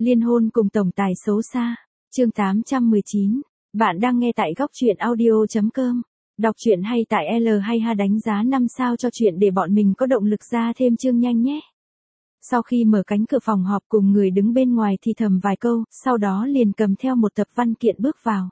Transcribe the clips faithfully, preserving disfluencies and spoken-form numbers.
Liên hôn cùng tổng tài xấu xa. Chương tám trăm mười chín. Bạn đang nghe tại góc truyện audio chấm com. Đọc truyện hay tại L hay H đánh giá năm sao cho chuyện để bọn mình có động lực ra thêm chương nhanh nhé. Sau khi mở cánh cửa phòng họp cùng người đứng bên ngoài thì thầm vài câu, sau đó liền cầm theo một tập văn kiện bước vào.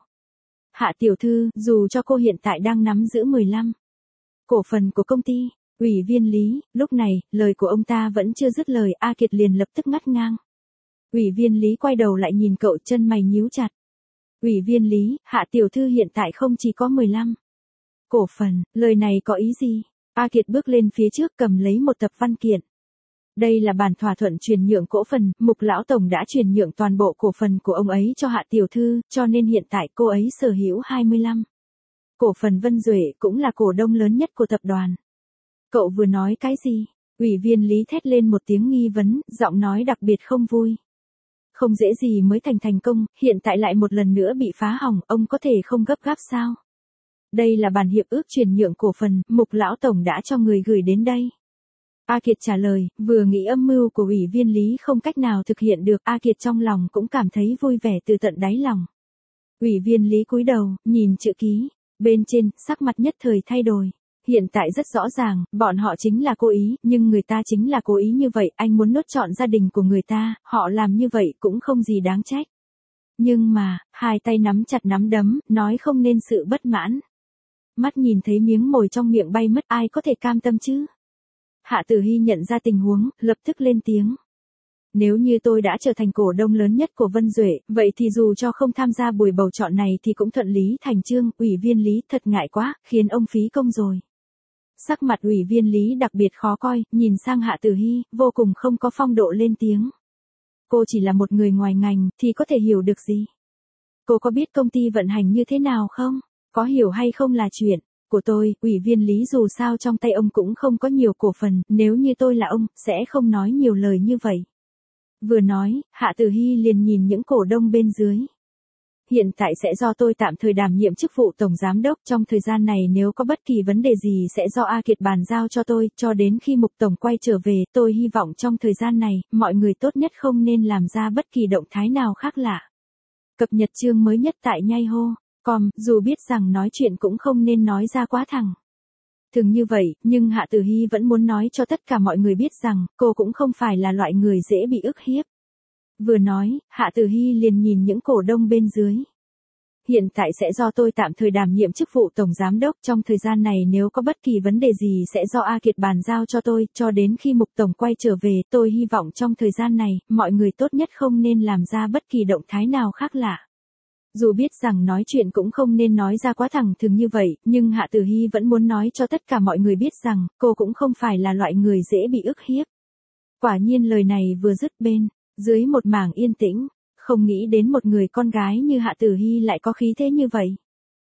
Hạ tiểu thư, dù cho cô hiện tại đang nắm giữ mười lăm cổ phần của công ty, ủy viên Lý, lúc này, lời của ông ta vẫn chưa dứt lời, A Kiệt liền lập tức ngắt ngang. Ủy viên Lý quay đầu lại nhìn cậu, chân mày nhíu chặt. Ủy viên Lý, Hạ tiểu thư hiện tại không chỉ có mười lăm cổ phần, lời này có ý gì? A Kiệt bước lên phía trước cầm lấy một tập văn kiện. Đây là bản thỏa thuận chuyển nhượng cổ phần, Mục lão tổng đã chuyển nhượng toàn bộ cổ phần của ông ấy cho Hạ tiểu thư, cho nên hiện tại cô ấy sở hữu hai mươi lăm cổ phần. Vân Duệ cũng là cổ đông lớn nhất của tập đoàn. Cậu vừa nói cái gì? Ủy viên Lý thét lên một tiếng nghi vấn, giọng nói đặc biệt không vui. Không dễ gì mới thành thành công, hiện tại lại một lần nữa bị phá hỏng, ông có thể không gấp gáp sao? Đây là bản hiệp ước chuyển nhượng cổ phần, Mục lão tổng đã cho người gửi đến đây. A Kiệt trả lời, vừa nghĩ âm mưu của ủy viên Lý không cách nào thực hiện được, A Kiệt trong lòng cũng cảm thấy vui vẻ từ tận đáy lòng. Ủy viên Lý cúi đầu, nhìn chữ ký, bên trên, sắc mặt nhất thời thay đổi. Hiện tại rất rõ ràng, bọn họ chính là cố ý, nhưng người ta chính là cố ý như vậy, anh muốn nốt trọn gia đình của người ta, họ làm như vậy cũng không gì đáng trách. Nhưng mà, hai tay nắm chặt nắm đấm, nói không nên sự bất mãn. Mắt nhìn thấy miếng mồi trong miệng bay mất, ai có thể cam tâm chứ? Hạ Tử Hy nhận ra tình huống, lập tức lên tiếng. Nếu như tôi đã trở thành cổ đông lớn nhất của Vân Duệ, vậy thì dù cho không tham gia buổi bầu chọn này thì cũng thuận lý thành chương, ủy viên Lý thật ngại quá, khiến ông phí công rồi. Sắc mặt ủy viên Lý đặc biệt khó coi, nhìn sang Hạ Tử Hy, vô cùng không có phong độ lên tiếng. Cô chỉ là một người ngoài ngành, thì có thể hiểu được gì? Cô có biết công ty vận hành như thế nào không? Có hiểu hay không là chuyện của tôi, ủy viên Lý dù sao trong tay ông cũng không có nhiều cổ phần, nếu như tôi là ông, sẽ không nói nhiều lời như vậy. Vừa nói, Hạ Tử Hy liền nhìn những cổ đông bên dưới. Hiện tại sẽ do tôi tạm thời đảm nhiệm chức vụ tổng giám đốc, trong thời gian này nếu có bất kỳ vấn đề gì sẽ do A Kiệt bàn giao cho tôi, cho đến khi Mục tổng quay trở về, tôi hy vọng trong thời gian này, mọi người tốt nhất không nên làm ra bất kỳ động thái nào khác lạ. Cập nhật chương mới nhất tại nhai hô chấm com, dù biết rằng nói chuyện cũng không nên nói ra quá thẳng. Thường như vậy, nhưng Hạ Tử Hy vẫn muốn nói cho tất cả mọi người biết rằng, cô cũng không phải là loại người dễ bị ức hiếp. Vừa nói, Hạ Tử Hy liền nhìn những cổ đông bên dưới. Hiện tại sẽ do tôi tạm thời đảm nhiệm chức vụ tổng giám đốc, trong thời gian này nếu có bất kỳ vấn đề gì sẽ do A Kiệt bàn giao cho tôi, cho đến khi Mục tổng quay trở về, tôi hy vọng trong thời gian này, mọi người tốt nhất không nên làm ra bất kỳ động thái nào khác lạ. Dù biết rằng nói chuyện cũng không nên nói ra quá thẳng thừng như vậy, nhưng Hạ Tử Hy vẫn muốn nói cho tất cả mọi người biết rằng, cô cũng không phải là loại người dễ bị ức hiếp. Quả nhiên lời này vừa dứt bên dưới một mảng yên tĩnh, không nghĩ đến một người con gái như Hạ Tử Hy lại có khí thế như vậy.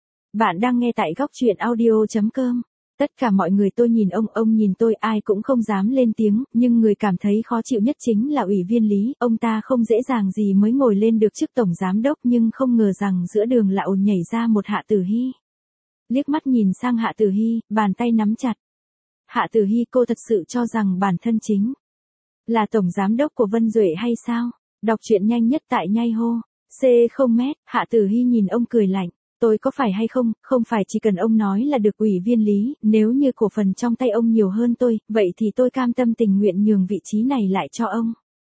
Bạn đang nghe tại góc truyện audio chấm com. Tất cả mọi người tôi nhìn ông, ông nhìn tôi, ai cũng không dám lên tiếng, nhưng người cảm thấy khó chịu nhất chính là ủy viên Lý, ông ta không dễ dàng gì mới ngồi lên được chức tổng giám đốc nhưng không ngờ rằng giữa đường lại ồn nhảy ra một Hạ Tử Hy. Liếc mắt nhìn sang Hạ Tử Hy, bàn tay nắm chặt. Hạ Tử Hy, cô thật sự cho rằng bản thân chính là tổng giám đốc của Vân Duệ hay sao? Đọc truyện nhanh nhất tại nhai hô chấm com. Hạ Tử Hy nhìn ông cười lạnh. Tôi có phải hay không, không phải chỉ cần ông nói là được ủy viên Lý, nếu như cổ phần trong tay ông nhiều hơn tôi, vậy thì tôi cam tâm tình nguyện nhường vị trí này lại cho ông.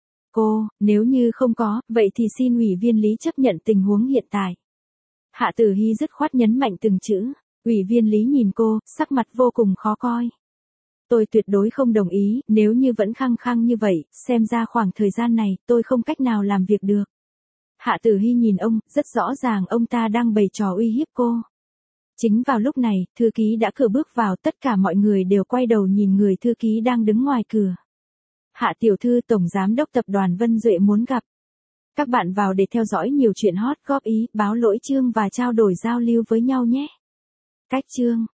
Cô, nếu như không có, vậy thì xin ủy viên Lý chấp nhận tình huống hiện tại. Hạ Tử Hy dứt khoát nhấn mạnh từng chữ, ủy viên Lý nhìn cô, sắc mặt vô cùng khó coi. Tôi tuyệt đối không đồng ý, nếu như vẫn khăng khăng như vậy, xem ra khoảng thời gian này, tôi không cách nào làm việc được. Hạ Tử Hy nhìn ông, rất rõ ràng ông ta đang bày trò uy hiếp cô. Chính vào lúc này, thư ký đã cửa bước vào, tất cả mọi người đều quay đầu nhìn người thư ký đang đứng ngoài cửa. Hạ tiểu thư, tổng giám đốc tập đoàn Vân Duệ muốn gặp. Các bạn vào để theo dõi nhiều chuyện hot, góp ý, báo lỗi chương và trao đổi giao lưu với nhau nhé. Cách chương